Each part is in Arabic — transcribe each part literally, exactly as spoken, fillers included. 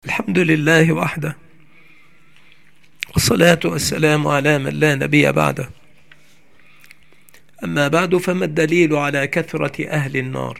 الحمد لله وحده، والصلاة والسلام على من لا نبي بعده. أما بعد، فما الدليل على كثرة أهل النار؟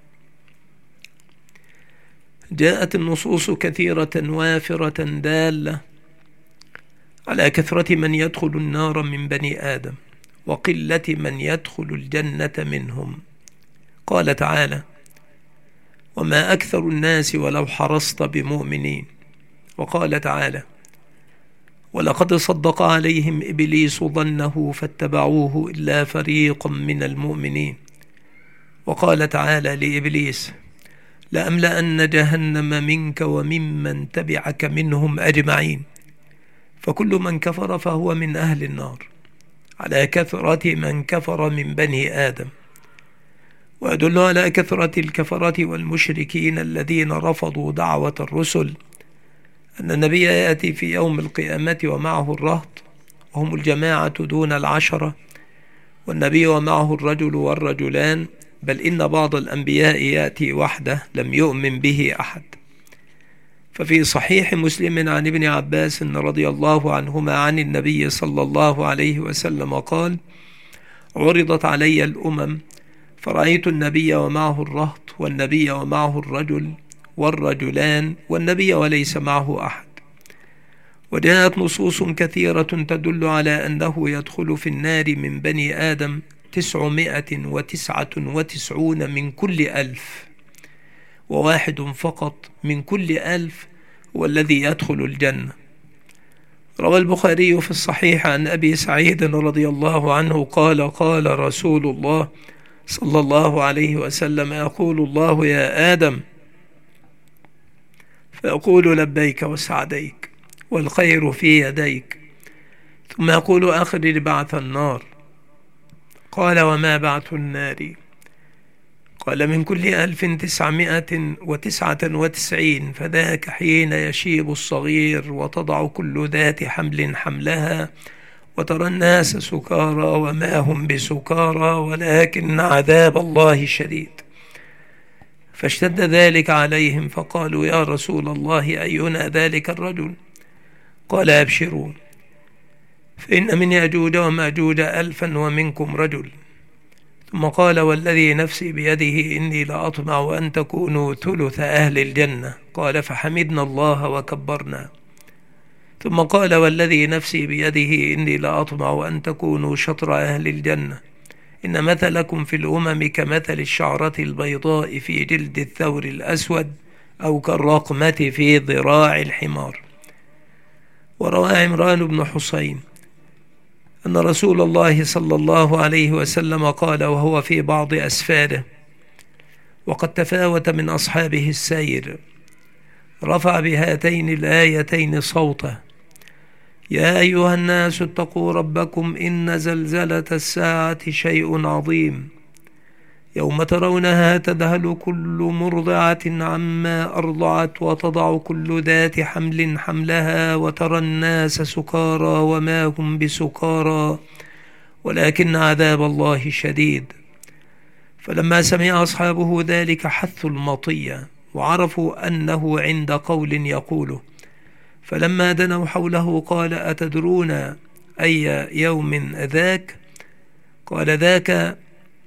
جاءت النصوص كثيرة وافرة دالة على كثرة من يدخل النار من بني آدم وقلة من يدخل الجنة منهم. قال تعالى: وما أكثر الناس ولو حرصت بمؤمنين. وقال تعالى: ولقد صدق عليهم إبليس ظنه فاتبعوه إلا فريقا من المؤمنين. وقال تعالى لإبليس: لأملأن جهنم منك وممن تبعك منهم أجمعين. فكل من كفر فهو من أهل النار على كثرة من كفر من بني آدم. ويدل على كثرة الكفرة والمشركين الذين رفضوا دعوة الرسل أن النبي يأتي في يوم القيامة ومعه الرهط، وهم الجماعة دون العشرة، والنبي ومعه الرجل والرجلان، بل إن بعض الأنبياء يأتي وحده لم يؤمن به أحد. ففي صحيح مسلم عن ابن عباس رضي الله عنهما عن النبي صلى الله عليه وسلم قال: عرضت علي الأمم فرأيت النبي ومعه الرهط، والنبي ومعه الرجل والرجلان، والنبي وليس معه أحد. وجاءت نصوص كثيرة تدل على أنه يدخل في النار من بني آدم تسعمائة وتسعة وتسعون من كل ألف، وواحد فقط من كل ألف هو الذي يدخل الجنة. روى البخاري في الصحيح عن أبي سعيد رضي الله عنه قال: قال رسول الله صلى الله عليه وسلم: يقول الله: يا آدم، فيقول: لبيك وسعديك والخير في يديك. ثم يقول: أخرج بعث النار. قال: وما بعث النار؟ قال: من كل ألف تسعمائة وتسعة وتسعين، فذاك حين يشيب الصغير وتضع كل ذات حمل حملها، وترى الناس سكارى وما هم بسكارى ولكن عذاب الله شديد. فاشتد ذلك عليهم فقالوا: يا رسول الله، أينا ذلك الرجل؟ قال: أبشروا، فإن من يأجوج ومأجوج ألفا ومنكم رجل. ثم قال: والذي نفسي بيده إني لأطمع أن تكونوا ثلث أهل الجنة. قال: فحمدنا الله وكبرنا. ثم قال: والذي نفسي بيده إني لأطمع أن تكونوا شطر أهل الجنة. إن مثلكم في الأمم كمثل الشعرة البيضاء في جلد الثور الأسود، أو كالرقمة في ذراع الحمار. وروى عمران بن حسين أن رسول الله صلى الله عليه وسلم قال وهو في بعض أسفاره وقد تفاوت من أصحابه السير، رفع بهاتين الآيتين صوته: يا أيها الناس اتقوا ربكم إن زلزلة الساعة شيء عظيم، يوم ترونها تذهل كل مرضعة عما أرضعت وتضع كل ذات حمل حملها، وترى الناس سكارى وما هم بسكارى ولكن عذاب الله شديد. فلما سمع أصحابه ذلك حثوا المطية وعرفوا أنه عند قول يقوله، فلما دنوا حوله قال: أتدرون أي يوم ذاك؟ قال: ذاك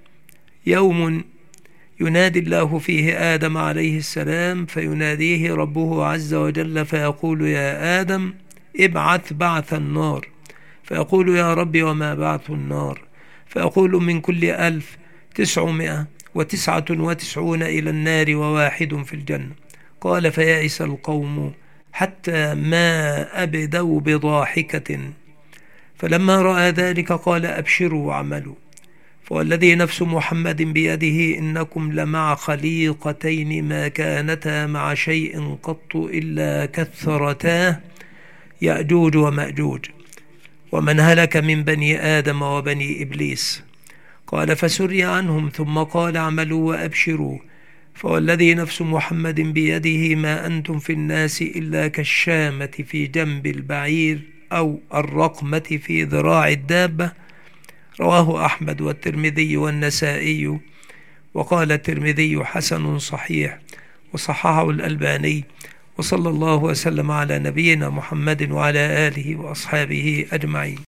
يوم ينادي الله فيه آدم عليه السلام، فيناديه ربه عز وجل فيقول: يا آدم، ابعث بعث النار. فيقول: يا ربي، وما بعث النار؟ فيقول: من كل ألف تسعمائة وتسعة وتسعون إلى النار وواحد في الجنة. قال: فيأس القوم حتى ما أبدوا بضاحكة. فلما رأى ذلك قال: أبشروا واعملوا، فوالذي نفس محمد بيده إنكم لمع خليقتين ما كانتا مع شيء قط إلا كثرتاه، يأجوج ومأجوج، ومن هلك من بني آدم وبني إبليس. قال: فسري عنهم، ثم قال: اعملوا وأبشروا، فوالذي نفس محمد بيده ما أنتم في الناس إلا كالشامة في جنب البعير، أو الرقمة في ذراع الدابة. رواه أحمد والترمذي والنسائي. وقال الترمذي: حسن صحيح، وصححه الألباني، وصلى الله وسلم على نبينا محمد وعلى آله وأصحابه أجمعين.